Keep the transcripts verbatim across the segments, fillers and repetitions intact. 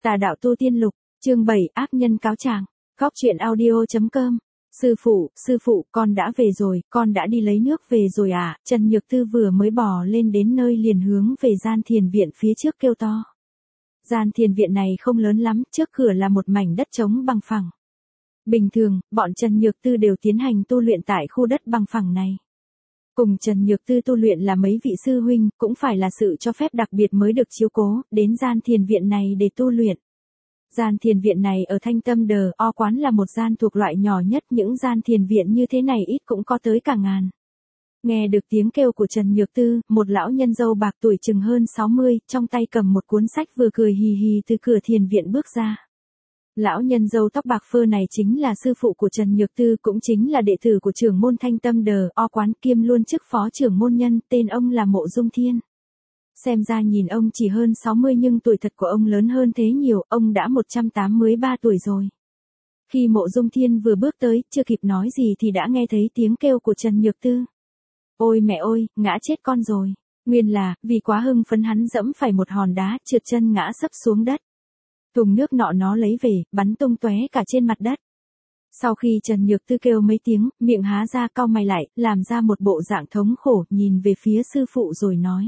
Tà đạo tu tiên lục, chương bảy ác nhân cáo trạng. Góc truyện audio.com. Sư phụ, sư phụ, con đã về rồi, con đã đi lấy nước về rồi à? Trần Nhược Tư vừa mới bò lên đến nơi liền hướng về gian thiền viện phía trước kêu to. Gian thiền viện này không lớn lắm, trước cửa là một mảnh đất trống bằng phẳng. Bình thường, bọn Trần Nhược Tư đều tiến hành tu luyện tại khu đất bằng phẳng này. Cùng Trần Nhược Tư tu luyện là mấy vị sư huynh, cũng phải là sự cho phép đặc biệt mới được chiếu cố, đến gian thiền viện này để tu luyện. Gian thiền viện này ở Thanh Tâm Đờ O Quán là một gian thuộc loại nhỏ nhất, những gian thiền viện như thế này ít cũng có tới cả ngàn. Nghe được tiếng kêu của Trần Nhược Tư, một lão nhân râu bạc tuổi chừng hơn sáu mươi, trong tay cầm một cuốn sách vừa cười hì hì từ cửa thiền viện bước ra. Lão nhân râu tóc bạc phơ này chính là sư phụ của Trần Nhược Tư, cũng chính là đệ tử của trưởng môn Thanh Tâm Đờ O Quán, kiêm luôn chức phó trưởng môn nhân, tên ông là Mộ Dung Thiên. Xem ra nhìn ông chỉ hơn sáu mươi nhưng tuổi thật của ông lớn hơn thế nhiều, ông đã một trăm tám mươi ba tuổi rồi. Khi Mộ Dung Thiên vừa bước tới, chưa kịp nói gì thì đã nghe thấy tiếng kêu của Trần Nhược Tư. Ôi mẹ ơi, ngã chết con rồi. Nguyên là, vì quá hưng phấn hắn dẫm phải một hòn đá, trượt chân ngã sấp xuống đất. Thùng nước nọ nó lấy về, bắn tung tóe cả trên mặt đất. Sau khi Trần Nhược Tư kêu mấy tiếng, miệng há ra cau mày lại, làm ra một bộ dạng thống khổ, nhìn về phía sư phụ rồi nói.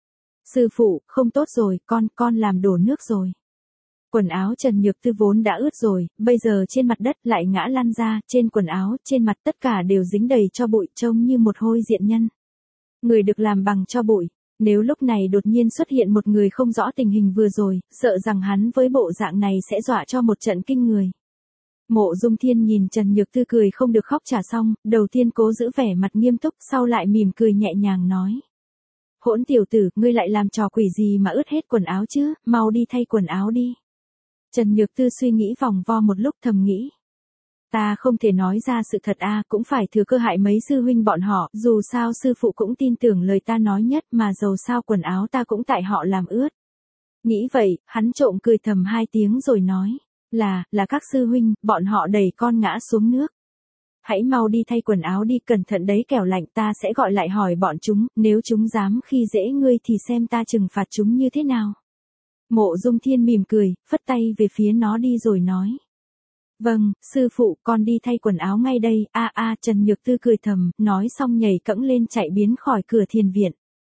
Sư phụ, không tốt rồi, con, con làm đổ nước rồi. Quần áo Trần Nhược Tư vốn đã ướt rồi, bây giờ trên mặt đất lại ngã lăn ra, trên quần áo, trên mặt tất cả đều dính đầy tro bụi, trông như một hôi diện nhân. Người được làm bằng tro bụi. Nếu lúc này đột nhiên xuất hiện một người không rõ tình hình vừa rồi, sợ rằng hắn với bộ dạng này sẽ dọa cho một trận kinh người. Mộ Dung Thiên nhìn Trần Nhược Tư cười không được khóc trả xong, đầu tiên cố giữ vẻ mặt nghiêm túc, sau lại mỉm cười nhẹ nhàng nói. Hỗn tiểu tử, ngươi lại làm trò quỷ gì mà ướt hết quần áo chứ, mau đi thay quần áo đi. Trần Nhược Tư suy nghĩ vòng vo một lúc thầm nghĩ. Ta không thể nói ra sự thật a, à, cũng phải thừa cơ hại mấy sư huynh bọn họ, dù sao sư phụ cũng tin tưởng lời ta nói nhất mà dầu sao quần áo ta cũng tại họ làm ướt. Nghĩ vậy, hắn trộm cười thầm hai tiếng rồi nói, là, là các sư huynh, bọn họ đẩy con ngã xuống nước. Hãy mau đi thay quần áo đi, cẩn thận đấy kẻo lạnh, ta sẽ gọi lại hỏi bọn chúng, nếu chúng dám khi dễ ngươi thì xem ta trừng phạt chúng như thế nào. Mộ Dung Thiên mỉm cười, phất tay về phía nó đi rồi nói. Vâng, sư phụ, con đi thay quần áo ngay đây, a a Trần Nhược Tư cười thầm, nói xong nhảy cẫng lên chạy biến khỏi cửa thiền viện.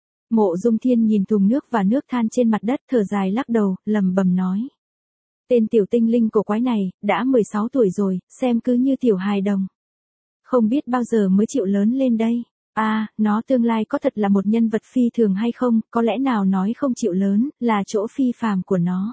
Mộ Dung Thiên nhìn thùng nước và nước than trên mặt đất thở dài lắc đầu, lầm bầm nói. Tên tiểu tinh linh cổ quái này, đã mười sáu tuổi rồi, xem cứ như tiểu hài đồng. Không biết bao giờ mới chịu lớn lên đây. A, à, nó tương lai có thật là một nhân vật phi thường hay không, có lẽ nào nói không chịu lớn, là chỗ phi phàm của nó.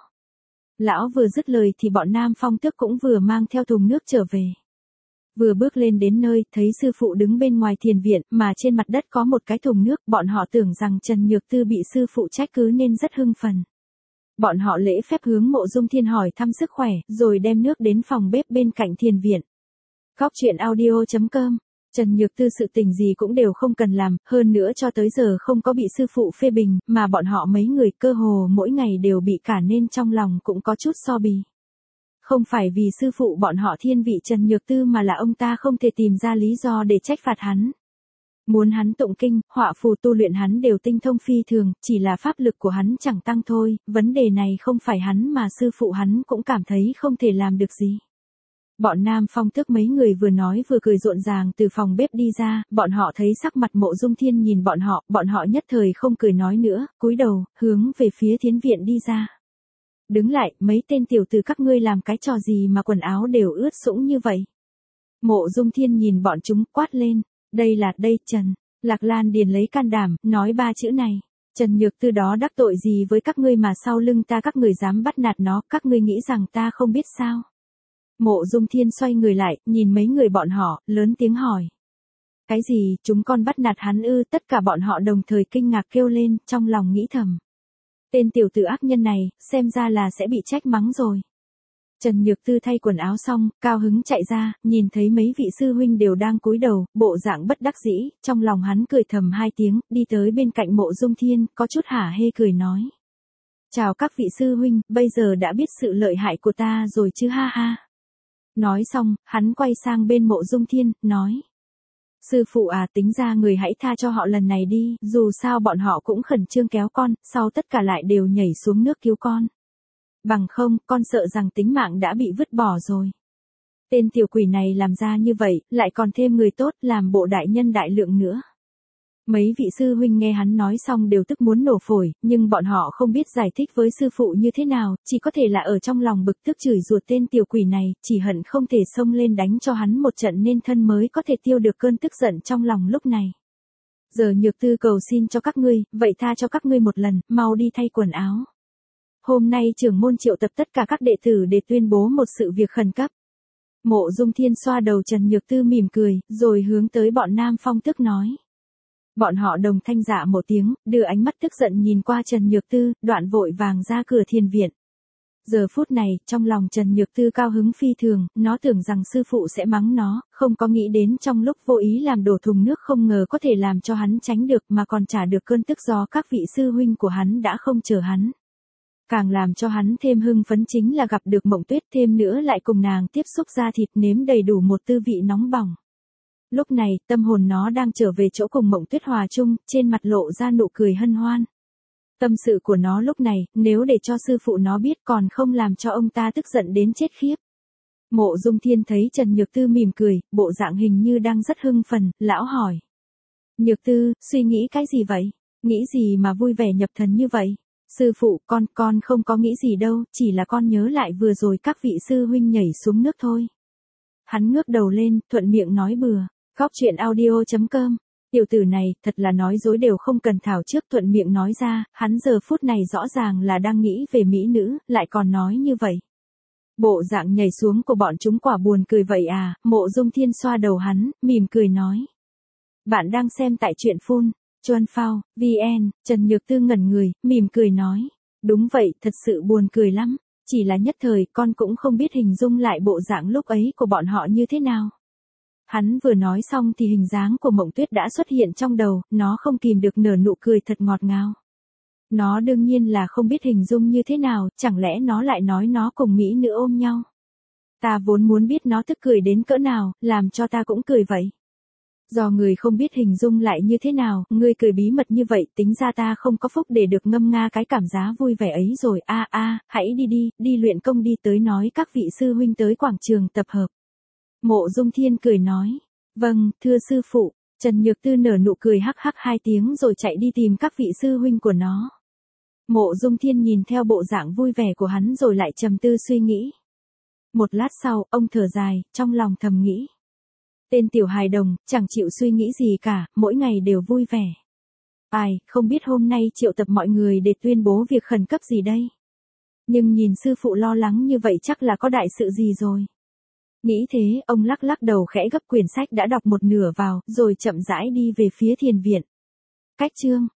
Lão vừa dứt lời thì bọn Nam Phong Tước cũng vừa mang theo thùng nước trở về. Vừa bước lên đến nơi, thấy sư phụ đứng bên ngoài thiền viện, mà trên mặt đất có một cái thùng nước, bọn họ tưởng rằng Trần Nhược Tư bị sư phụ trách cứ nên rất hưng phấn. Bọn họ lễ phép hướng Mộ Dung Thiên hỏi thăm sức khỏe, rồi đem nước đến phòng bếp bên cạnh thiền viện. Góc truyện audio.com. Trần Nhược Tư sự tình gì cũng đều không cần làm, hơn nữa cho tới giờ không có bị sư phụ phê bình, mà bọn họ mấy người cơ hồ mỗi ngày đều bị cản nên trong lòng cũng có chút so bì. Không phải vì sư phụ bọn họ thiên vị Trần Nhược Tư mà là ông ta không thể tìm ra lý do để trách phạt hắn. Muốn hắn tụng kinh, họa phù tu luyện hắn đều tinh thông phi thường, chỉ là pháp lực của hắn chẳng tăng thôi, vấn đề này không phải hắn mà sư phụ hắn cũng cảm thấy không thể làm được gì. Bọn Nam Phong Tước mấy người vừa nói vừa cười rộn ràng từ phòng bếp đi ra, bọn họ thấy sắc mặt Mộ Dung Thiên nhìn bọn họ, bọn họ nhất thời không cười nói nữa, cúi đầu, hướng về phía thiến viện đi ra. Đứng lại, mấy tên tiểu tử các ngươi làm cái trò gì mà quần áo đều ướt sũng như vậy. Mộ Dung Thiên nhìn bọn chúng quát lên, đây là, đây, Trần. Lạc Lan Điền lấy can đảm, nói ba chữ này. Trần Nhược Tư đó đắc tội gì với các ngươi mà sau lưng ta các người dám bắt nạt nó, các ngươi nghĩ rằng ta không biết sao. Mộ Dung Thiên xoay người lại, nhìn mấy người bọn họ, lớn tiếng hỏi. Cái gì, chúng con bắt nạt hắn ư? Tất cả bọn họ đồng thời kinh ngạc kêu lên, trong lòng nghĩ thầm. Tên tiểu tử ác nhân này, xem ra là sẽ bị trách mắng rồi. Trần Nhược Tư thay quần áo xong, cao hứng chạy ra, nhìn thấy mấy vị sư huynh đều đang cúi đầu, bộ dạng bất đắc dĩ, trong lòng hắn cười thầm hai tiếng, đi tới bên cạnh Mộ Dung Thiên, có chút hả hê cười nói. Chào các vị sư huynh, bây giờ đã biết sự lợi hại của ta rồi chứ ha ha. Nói xong, hắn quay sang bên Mộ Dung Thiên, nói. Sư phụ à, tính ra người hãy tha cho họ lần này đi, dù sao bọn họ cũng khẩn trương kéo con, sau tất cả lại đều nhảy xuống nước cứu con. bằng không, con sợ rằng tính mạng đã bị vứt bỏ rồi. Tên tiểu quỷ này làm ra như vậy, lại còn thêm người tốt, làm bộ đại nhân đại lượng nữa. Mấy vị sư huynh nghe hắn nói xong đều tức muốn nổ phổi, nhưng bọn họ không biết giải thích với sư phụ như thế nào, chỉ có thể là ở trong lòng bực tức chửi ruột tên tiểu quỷ này, chỉ hận không thể xông lên đánh cho hắn một trận nên thân mới có thể tiêu được cơn tức giận trong lòng lúc này. Giờ Nhược Tư cầu xin cho các ngươi, vậy tha cho các ngươi một lần, mau đi thay quần áo. Hôm nay trưởng môn triệu tập tất cả các đệ tử để tuyên bố một sự việc khẩn cấp. Mộ Dung Thiên xoa đầu Trần Nhược Tư mỉm cười, rồi hướng tới bọn Nam Phong tức nói. Bọn họ đồng thanh dạ một tiếng, đưa ánh mắt tức giận nhìn qua Trần Nhược Tư, đoạn vội vàng ra cửa thiền viện. Giờ phút này, trong lòng Trần Nhược Tư cao hứng phi thường, nó tưởng rằng sư phụ sẽ mắng nó, không có nghĩ đến trong lúc vô ý làm đổ thùng nước không ngờ có thể làm cho hắn tránh được mà còn trả được cơn tức do các vị sư huynh của hắn đã không chờ hắn. Càng làm cho hắn thêm hưng phấn chính là gặp được Mộng Tuyết, thêm nữa lại cùng nàng tiếp xúc da thịt nếm đầy đủ một tư vị nóng bỏng. Lúc này, tâm hồn nó đang trở về chỗ cùng Mộng Tuyết hòa chung, trên mặt lộ ra nụ cười hân hoan. Tâm sự của nó lúc này, nếu để cho sư phụ nó biết còn không làm cho ông ta tức giận đến chết khiếp. Mộ Dung Thiên thấy Trần Nhược Tư mỉm cười, bộ dạng hình như đang rất hưng phấn, lão hỏi. Nhược Tư, suy nghĩ cái gì vậy? Nghĩ gì mà vui vẻ nhập thần như vậy? Sư phụ, con, con không có nghĩ gì đâu, chỉ là con nhớ lại vừa rồi các vị sư huynh nhảy xuống nước thôi. Hắn ngước đầu lên, thuận miệng nói bừa. Góc truyện audio chấm com. Tiểu tử này, thật là nói dối đều không cần thảo trước, thuận miệng nói ra, hắn giờ phút này rõ ràng là đang nghĩ về mỹ nữ, lại còn nói như vậy. Bộ dạng nhảy xuống của bọn chúng quả buồn cười vậy à, Mộ Dung Thiên xoa đầu hắn, mỉm cười nói. Bạn đang xem tại truyện phun, Chuan Phao, vn, Trần Nhược Tư ngẩn người, mỉm cười nói. Đúng vậy, thật sự buồn cười lắm, chỉ là nhất thời con cũng không biết hình dung lại bộ dạng lúc ấy của bọn họ như thế nào. Hắn vừa nói xong thì hình dáng của Mộng Tuyết đã xuất hiện trong đầu, nó không kìm được nở nụ cười thật ngọt ngào. Nó đương nhiên là không biết hình dung như thế nào, chẳng lẽ nó lại nói nó cùng mỹ nữ ôm nhau. Ta vốn muốn biết nó tức cười đến cỡ nào, làm cho ta cũng cười vậy. Do người không biết hình dung lại như thế nào, ngươi cười bí mật như vậy, tính ra ta không có phúc để được ngâm nga cái cảm giác vui vẻ ấy rồi. A a, à, hãy đi đi, đi luyện công đi, tới nói các vị sư huynh tới quảng trường tập hợp. Mộ Dung Thiên cười nói, vâng, thưa sư phụ. Trần Nhược Tư nở nụ cười hắc hắc hai tiếng rồi chạy đi tìm các vị sư huynh của nó. Mộ Dung Thiên nhìn theo bộ dạng vui vẻ của hắn rồi lại trầm tư suy nghĩ. Một lát sau, ông thở dài, trong lòng thầm nghĩ. Tên tiểu hài đồng, chẳng chịu suy nghĩ gì cả, mỗi ngày đều vui vẻ. Ai, không biết hôm nay triệu tập mọi người để tuyên bố việc khẩn cấp gì đây? Nhưng nhìn sư phụ lo lắng như vậy chắc là có đại sự gì rồi. Nghĩ thế, ông lắc lắc đầu khẽ gấp quyển sách đã đọc một nửa vào, rồi chậm rãi đi về phía thiền viện. Cách chương